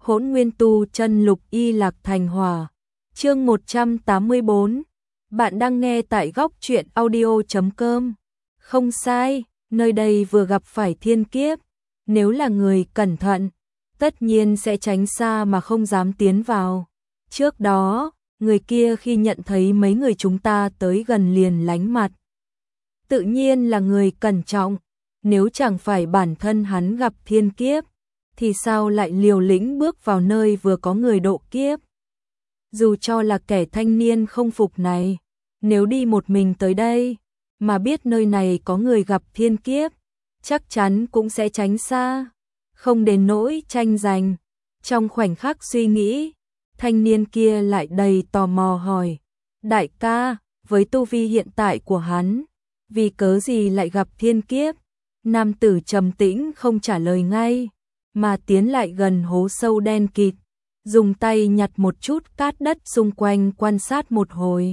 Hỗn Nguyên Tu Chân Lục Y Lạc Thành Hỏa. Chương 184. Bạn đang nghe tại góc truyện audio.com. Không sai, nơi đây vừa gặp phải thiên kiếp, nếu là người cẩn thận, tất nhiên sẽ tránh xa mà không dám tiến vào. Trước đó, người kia khi nhận thấy mấy người chúng ta tới gần liền lánh mặt. Tự nhiên là người cẩn trọng, nếu chẳng phải bản thân hắn gặp thiên kiếp, thì sao lại liều lĩnh bước vào nơi vừa có người độ kiếp. Dù cho là kẻ thanh niên không phục này, nếu đi một mình tới đây, mà biết nơi này có người gặp thiên kiếp, chắc chắn cũng sẽ tránh xa, không đến nỗi tranh giành. Trong khoảnh khắc suy nghĩ, thanh niên kia lại đầy tò mò hỏi, đại ca, với tu vi hiện tại của hắn, vì cớ gì lại gặp thiên kiếp? Nam tử trầm tĩnh không trả lời ngay, mà tiến lại gần hố sâu đen kịt, dùng tay nhặt một chút cát đất xung quanh quan sát một hồi,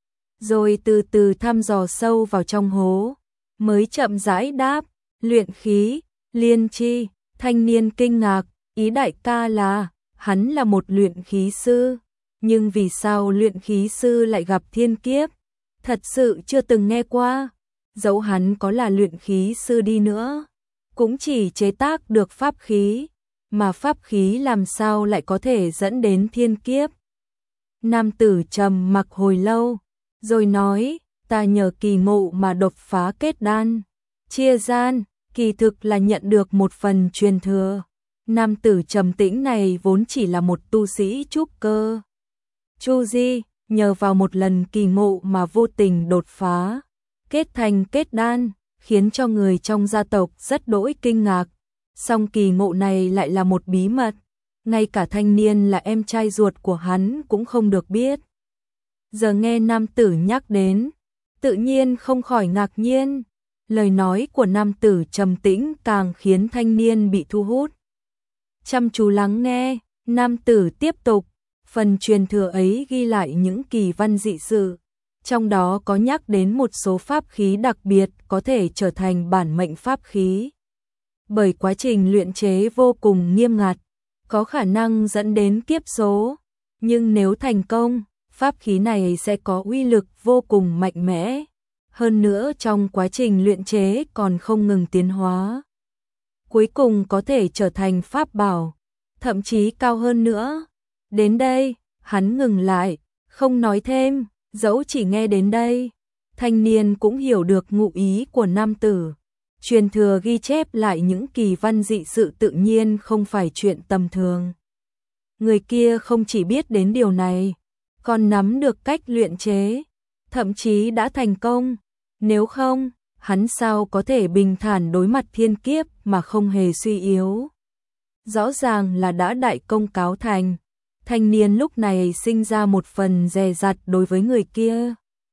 rồi từ từ thăm dò sâu vào trong hố, mới chậm rãi đáp, luyện khí, liên chi. Thanh niên kinh ngạc, ý đại ca là, hắn là một luyện khí sư, nhưng vì sao luyện khí sư lại gặp thiên kiếp? Thật sự chưa từng nghe qua, dẫu hắn có là luyện khí sư đi nữa, cũng chỉ chế tác được pháp khí, mà pháp khí làm sao lại có thể dẫn đến thiên kiếp. Nam tử trầm mặc hồi lâu, rồi nói, ta nhờ kỳ ngộ mà đột phá kết đan, chia gian, kỳ thực là nhận được một phần truyền thừa. Nam tử trầm tĩnh này vốn chỉ là một tu sĩ trúc cơ Chu Di, nhờ vào một lần kỳ ngộ mà vô tình đột phá, kết thành kết đan, khiến cho người trong gia tộc rất đỗi kinh ngạc. Song kỳ ngộ này lại là một bí mật, ngay cả thanh niên là em trai ruột của hắn cũng không được biết. Giờ nghe nam tử nhắc đến, tự nhiên không khỏi ngạc nhiên. Lời nói của nam tử trầm tĩnh càng khiến thanh niên bị thu hút. Chăm chú lắng nghe, nam tử tiếp tục, phần truyền thừa ấy ghi lại những kỳ văn dị sự, trong đó có nhắc đến một số pháp khí đặc biệt có thể trở thành bản mệnh pháp khí. Bởi quá trình luyện chế vô cùng nghiêm ngặt, có khả năng dẫn đến kiếp số, nhưng nếu thành công, pháp khí này sẽ có uy lực vô cùng mạnh mẽ. Hơn nữa trong quá trình luyện chế còn không ngừng tiến hóa, cuối cùng có thể trở thành pháp bảo, thậm chí cao hơn nữa. Đến đây, hắn ngừng lại, không nói thêm, dẫu chỉ nghe đến đây, thanh niên cũng hiểu được ngụ ý của nam tử. Truyền thừa ghi chép lại những kỳ văn dị sự tự nhiên không phải chuyện tầm thường. Người kia không chỉ biết đến điều này, còn nắm được cách luyện chế, thậm chí đã thành công. Nếu không, hắn sao có thể bình thản đối mặt thiên kiếp mà không hề suy yếu. Rõ ràng là đã đại công cáo thành. Thanh niên lúc này sinh ra một phần dè dặt đối với người kia,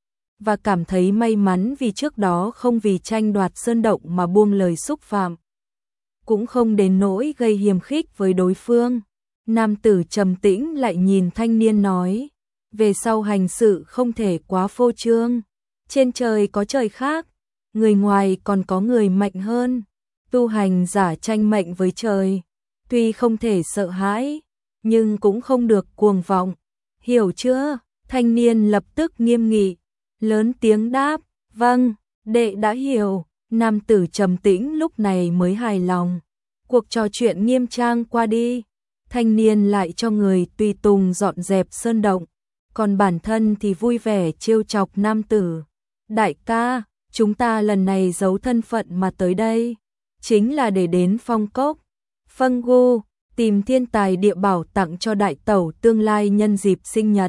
và cảm thấy may mắn vì trước đó không vì tranh đoạt sơn động mà buông lời xúc phạm, cũng không đến nỗi gây hiềm khích với đối phương. Nam tử trầm tĩnh lại nhìn thanh niên nói, về sau hành sự không thể quá phô trương. Trên trời có trời khác, người ngoài còn có người mạnh hơn. Tu hành giả tranh mệnh với trời, tuy không thể sợ hãi, nhưng cũng không được cuồng vọng. Hiểu chưa? Thanh niên lập tức nghiêm nghị, lớn tiếng đáp, vâng, đệ đã hiểu. Nam tử trầm tĩnh lúc này mới hài lòng. Cuộc trò chuyện nghiêm trang qua đi, thanh niên lại cho người tùy tùng dọn dẹp sơn động, còn bản thân thì vui vẻ trêu chọc nam tử. Đại ca, chúng ta lần này giấu thân phận mà tới đây, chính là để đến Phong Cốc, Phân Gu, tìm thiên tài địa bảo tặng cho đại tẩu tương lai nhân dịp sinh nhật.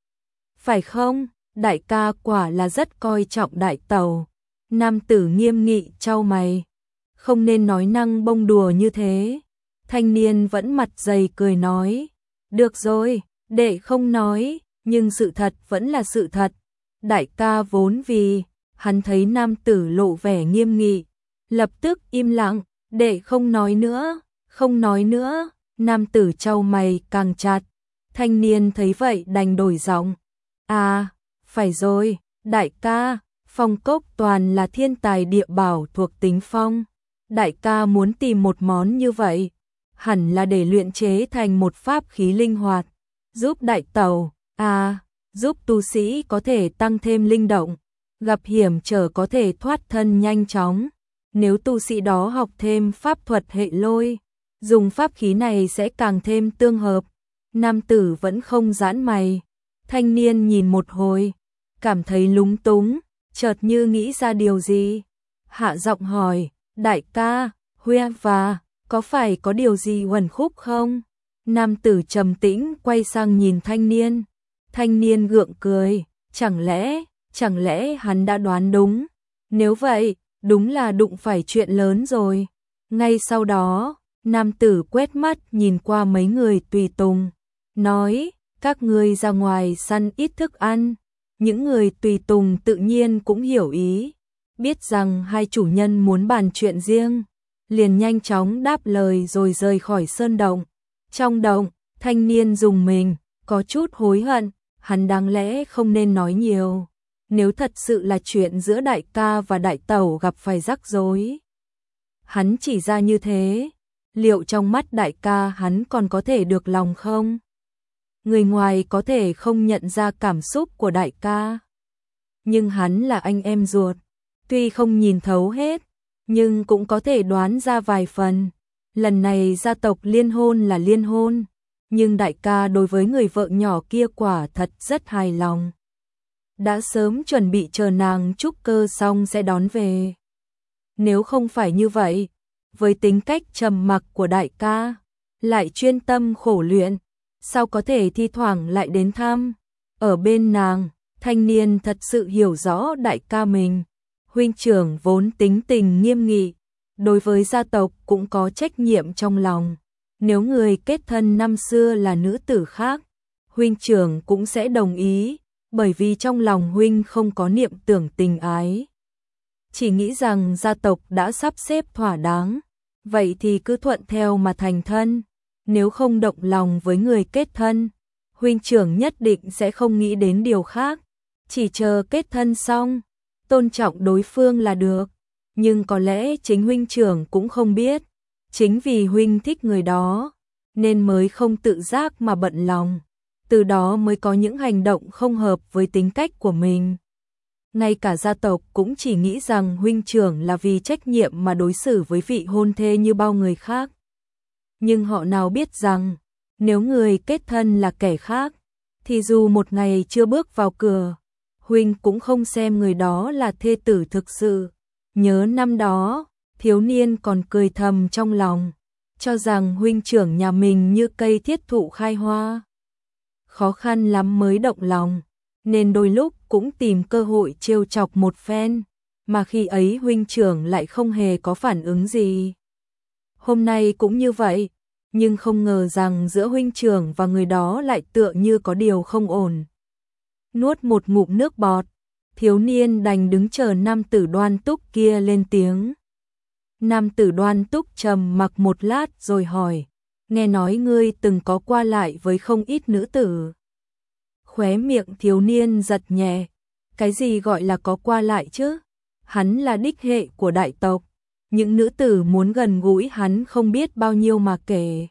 Phải không? Đại ca quả là rất coi trọng đại tẩu. Nam tử nghiêm nghị chau mày. Không nên nói năng bông đùa như thế. Thanh niên vẫn mặt dày cười nói. Được rồi, đệ không nói, nhưng sự thật vẫn là sự thật. Đại ca vốn vì, hắn thấy nam tử lộ vẻ nghiêm nghị, lập tức im lặng, đệ không nói nữa, không nói nữa. Nam tử chau mày càng chặt, thanh niên thấy vậy đành đổi giọng. À, phải rồi, đại ca, Phong Cốc toàn là thiên tài địa bảo thuộc tính phong. Đại ca muốn tìm một món như vậy, hẳn là để luyện chế thành một pháp khí linh hoạt, giúp đại tẩu, giúp tu sĩ có thể tăng thêm linh động, gặp hiểm trở có thể thoát thân nhanh chóng. Nếu tu sĩ đó học thêm pháp thuật hệ lôi, dùng pháp khí này sẽ càng thêm tương hợp. Nam tử vẫn không giãn mày, thanh niên nhìn một hồi, cảm thấy lúng túng, chợt như nghĩ ra điều gì. Hạ giọng hỏi, đại ca, Huya và, có phải có điều gì uẩn khúc không? Nam tử trầm tĩnh quay sang nhìn thanh niên gượng cười, chẳng lẽ hắn đã đoán đúng, nếu vậy, đúng là đụng phải chuyện lớn rồi. Ngay sau đó, nam tử quét mắt nhìn qua mấy người tùy tùng, nói, các ngươi ra ngoài săn ít thức ăn. Những người tùy tùng tự nhiên cũng hiểu ý, biết rằng hai chủ nhân muốn bàn chuyện riêng, liền nhanh chóng đáp lời rồi rời khỏi sơn động. Trong động, thanh niên rùng mình, có chút hối hận, hắn đáng lẽ không nên nói nhiều. Nếu thật sự là chuyện giữa đại ca và đại tẩu gặp phải rắc rối, hắn chỉ ra như thế, liệu trong mắt đại ca hắn còn có thể được lòng không? Người ngoài có thể không nhận ra cảm xúc của đại ca, nhưng hắn là anh em ruột, tuy không nhìn thấu hết, nhưng cũng có thể đoán ra vài phần. Lần này gia tộc liên hôn là liên hôn, nhưng đại ca đối với người vợ nhỏ kia quả thật rất hài lòng. Đã sớm chuẩn bị chờ nàng trúc cơ xong sẽ đón về. Nếu không phải như vậy, với tính cách trầm mặc của đại ca, lại chuyên tâm khổ luyện, sao có thể thi thoảng lại đến thăm? Ở bên nàng, thanh niên thật sự hiểu rõ đại ca mình. Huynh trưởng vốn tính tình nghiêm nghị, đối với gia tộc cũng có trách nhiệm trong lòng. Nếu người kết thân năm xưa là nữ tử khác, huynh trưởng cũng sẽ đồng ý, bởi vì trong lòng huynh không có niệm tưởng tình ái. Chỉ nghĩ rằng gia tộc đã sắp xếp thỏa đáng, vậy thì cứ thuận theo mà thành thân. Nếu không động lòng với người kết thân, huynh trưởng nhất định sẽ không nghĩ đến điều khác, chỉ chờ kết thân xong, tôn trọng đối phương là được. Nhưng có lẽ chính huynh trưởng cũng không biết, chính vì huynh thích người đó, nên mới không tự giác mà bận lòng, từ đó mới có những hành động không hợp với tính cách của mình. Ngay cả gia tộc cũng chỉ nghĩ rằng huynh trưởng là vì trách nhiệm mà đối xử với vị hôn thê như bao người khác. Nhưng họ nào biết rằng, nếu người kết thân là kẻ khác, thì dù một ngày chưa bước vào cửa, huynh cũng không xem người đó là thê tử thực sự. Nhớ năm đó, thiếu niên còn cười thầm trong lòng, cho rằng huynh trưởng nhà mình như cây thiết thụ khai hoa. Khó khăn lắm mới động lòng, nên đôi lúc cũng tìm cơ hội trêu chọc một phen, mà khi ấy huynh trưởng lại không hề có phản ứng gì. Hôm nay cũng như vậy, nhưng không ngờ rằng giữa huynh trưởng và người đó lại tựa như có điều không ổn. Nuốt một ngụm nước bọt, thiếu niên đành đứng chờ nam tử Đoan Túc kia lên tiếng. Nam tử Đoan Túc trầm mặc một lát rồi hỏi, nghe nói ngươi từng có qua lại với không ít nữ tử. Khóe miệng thiếu niên giật nhẹ, cái gì gọi là có qua lại chứ? Hắn là đích hệ của đại tộc, những nữ tử muốn gần gũi hắn không biết bao nhiêu mà kể.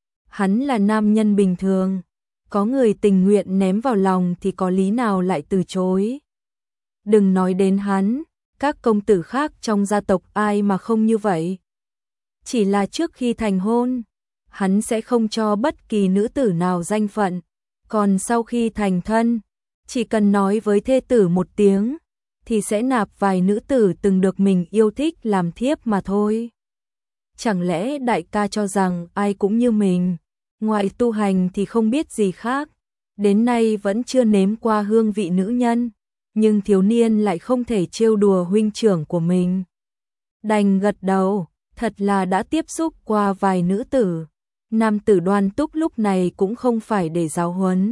Hắn là nam nhân bình thường, có người tình nguyện ném vào lòng thì có lý nào lại từ chối. Đừng nói đến hắn, các công tử khác trong gia tộc ai mà không như vậy. Chỉ là trước khi thành hôn, hắn sẽ không cho bất kỳ nữ tử nào danh phận, còn sau khi thành thân, chỉ cần nói với thê tử một tiếng, thì sẽ nạp vài nữ tử từng được mình yêu thích làm thiếp mà thôi. Chẳng lẽ đại ca cho rằng ai cũng như mình, ngoại tu hành thì không biết gì khác, đến nay vẫn chưa nếm qua hương vị nữ nhân, nhưng thiếu niên lại không thể trêu đùa huynh trưởng của mình. Đành gật đầu, thật là đã tiếp xúc qua vài nữ tử. Nam tử Đoan Túc lúc này cũng không phải để giáo huấn,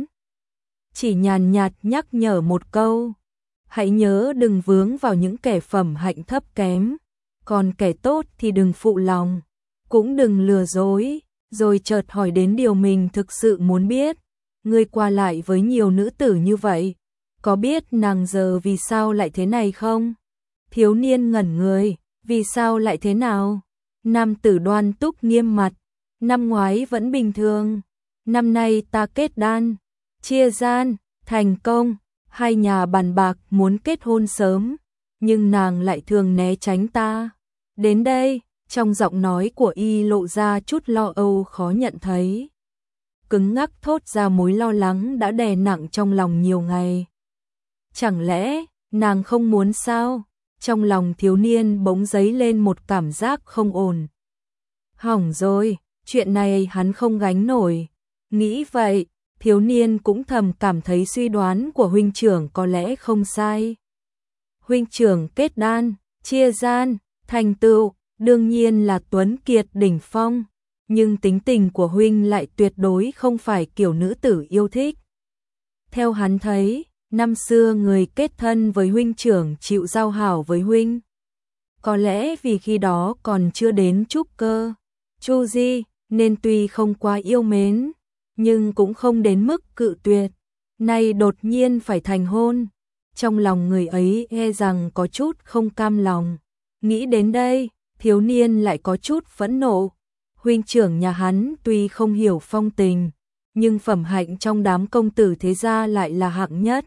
chỉ nhàn nhạt nhắc nhở một câu, hãy nhớ đừng vướng vào những kẻ phẩm hạnh thấp kém, còn kẻ tốt thì đừng phụ lòng, cũng đừng lừa dối. Rồi chợt hỏi đến điều mình thực sự muốn biết, ngươi qua lại với nhiều nữ tử như vậy, có biết nàng giờ vì sao lại thế này không? Thiếu niên ngẩn người, vì sao lại thế nào? Nam tử Đoan Túc nghiêm mặt, năm ngoái vẫn bình thường, năm nay ta kết đan, chia gian, thành công, hai nhà bàn bạc muốn kết hôn sớm, nhưng nàng lại thường né tránh ta. Đến đây, trong giọng nói của y lộ ra chút lo âu khó nhận thấy. Cứng ngắc thốt ra mối lo lắng đã đè nặng trong lòng nhiều ngày. Chẳng lẽ, nàng không muốn sao? Trong lòng thiếu niên bỗng dấy lên một cảm giác không ổn. Hỏng rồi, chuyện này hắn không gánh nổi. Nghĩ vậy, thiếu niên cũng thầm cảm thấy suy đoán của huynh trưởng có lẽ không sai. Huynh trưởng kết đan, chia gian, thành tựu, đương nhiên là tuấn kiệt đỉnh phong, nhưng tính tình của huynh lại tuyệt đối không phải kiểu nữ tử yêu thích. Theo hắn thấy, năm xưa người kết thân với huynh trưởng chịu giao hảo với huynh. Có lẽ vì khi đó còn chưa đến trúc cơ, chu di, nên tuy không quá yêu mến, nhưng cũng không đến mức cự tuyệt. Nay đột nhiên phải thành hôn, trong lòng người ấy e rằng có chút không cam lòng. Nghĩ đến đây, thiếu niên lại có chút phẫn nộ. Huynh trưởng nhà hắn tuy không hiểu phong tình, nhưng phẩm hạnh trong đám công tử thế gia lại là hạng nhất.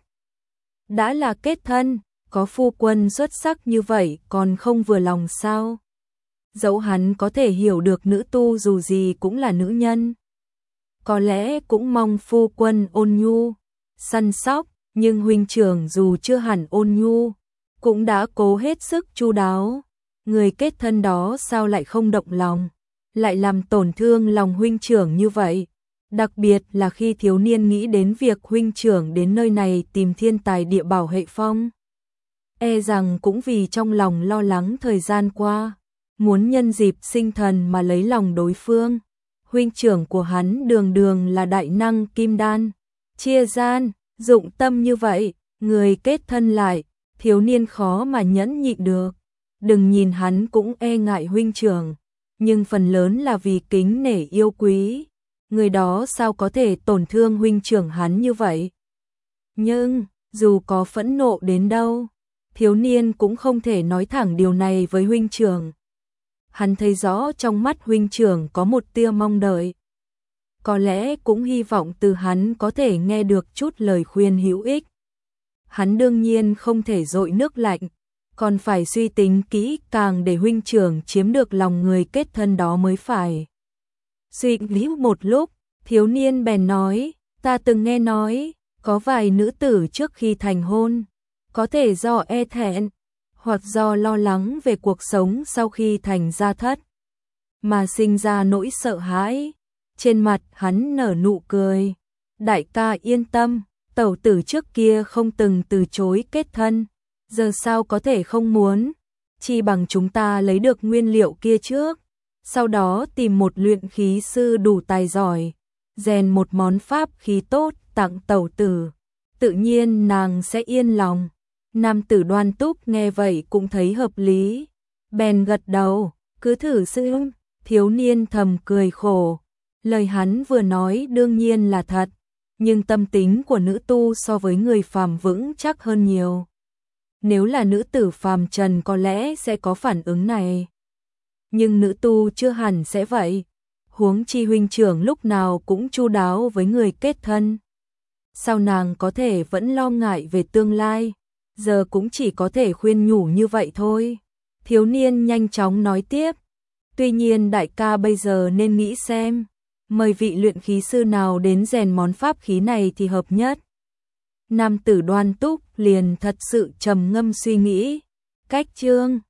Đã là kết thân, có phu quân xuất sắc như vậy còn không vừa lòng sao? Dẫu hắn có thể hiểu được nữ tu dù gì cũng là nữ nhân. Có lẽ cũng mong phu quân ôn nhu, săn sóc, nhưng huynh trưởng dù chưa hẳn ôn nhu, cũng đã cố hết sức chu đáo. Người kết thân đó sao lại không động lòng, lại làm tổn thương lòng huynh trưởng như vậy. Đặc biệt là khi thiếu niên nghĩ đến việc huynh trưởng đến nơi này tìm thiên tài địa bảo hệ phong. E rằng cũng vì trong lòng lo lắng thời gian qua, muốn nhân dịp sinh thần mà lấy lòng đối phương. Huynh trưởng của hắn đường đường là đại năng kim đan, chia gian, dụng tâm như vậy, người kết thân lại, thiếu niên khó mà nhẫn nhịn được. Đừng nhìn hắn cũng e ngại huynh trưởng, nhưng phần lớn là vì kính nể yêu quý. Người đó sao có thể tổn thương huynh trưởng hắn như vậy? Nhưng, dù có phẫn nộ đến đâu, thiếu niên cũng không thể nói thẳng điều này với huynh trưởng. Hắn thấy rõ trong mắt huynh trưởng có một tia mong đợi. Có lẽ cũng hy vọng từ hắn có thể nghe được chút lời khuyên hữu ích. Hắn đương nhiên không thể dội nước lạnh, còn phải suy tính kỹ càng để huynh trưởng chiếm được lòng người kết thân đó mới phải. Suy nghĩ một lúc, thiếu niên bèn nói, ta từng nghe nói, có vài nữ tử trước khi thành hôn, có thể do e thẹn, hoặc do lo lắng về cuộc sống sau khi thành gia thất, mà sinh ra nỗi sợ hãi. Trên mặt hắn nở nụ cười, đại ca yên tâm, tẩu tử trước kia không từng từ chối kết thân, giờ sao có thể không muốn, chi bằng chúng ta lấy được nguyên liệu kia trước, sau đó tìm một luyện khí sư đủ tài giỏi, rèn một món pháp khí tốt tặng tẩu tử, tự nhiên nàng sẽ yên lòng. Nam tử Đoan Túc nghe vậy cũng thấy hợp lý, bèn gật đầu, cứ thử xem. Thiếu niên thầm cười khổ, lời hắn vừa nói đương nhiên là thật, nhưng tâm tính của nữ tu so với người phàm vững chắc hơn nhiều. Nếu là nữ tử phàm trần có lẽ sẽ có phản ứng này, nhưng nữ tu chưa hẳn sẽ vậy. Huống chi huynh trưởng lúc nào cũng chu đáo với người kết thân, sao nàng có thể vẫn lo ngại về tương lai? Giờ cũng chỉ có thể khuyên nhủ như vậy thôi. Thiếu niên nhanh chóng nói tiếp, tuy nhiên đại ca bây giờ nên nghĩ xem, mời vị luyện khí sư nào đến rèn món pháp khí này thì hợp nhất. Nam tử Đoan Túc liền thật sự trầm ngâm suy nghĩ. Cách chương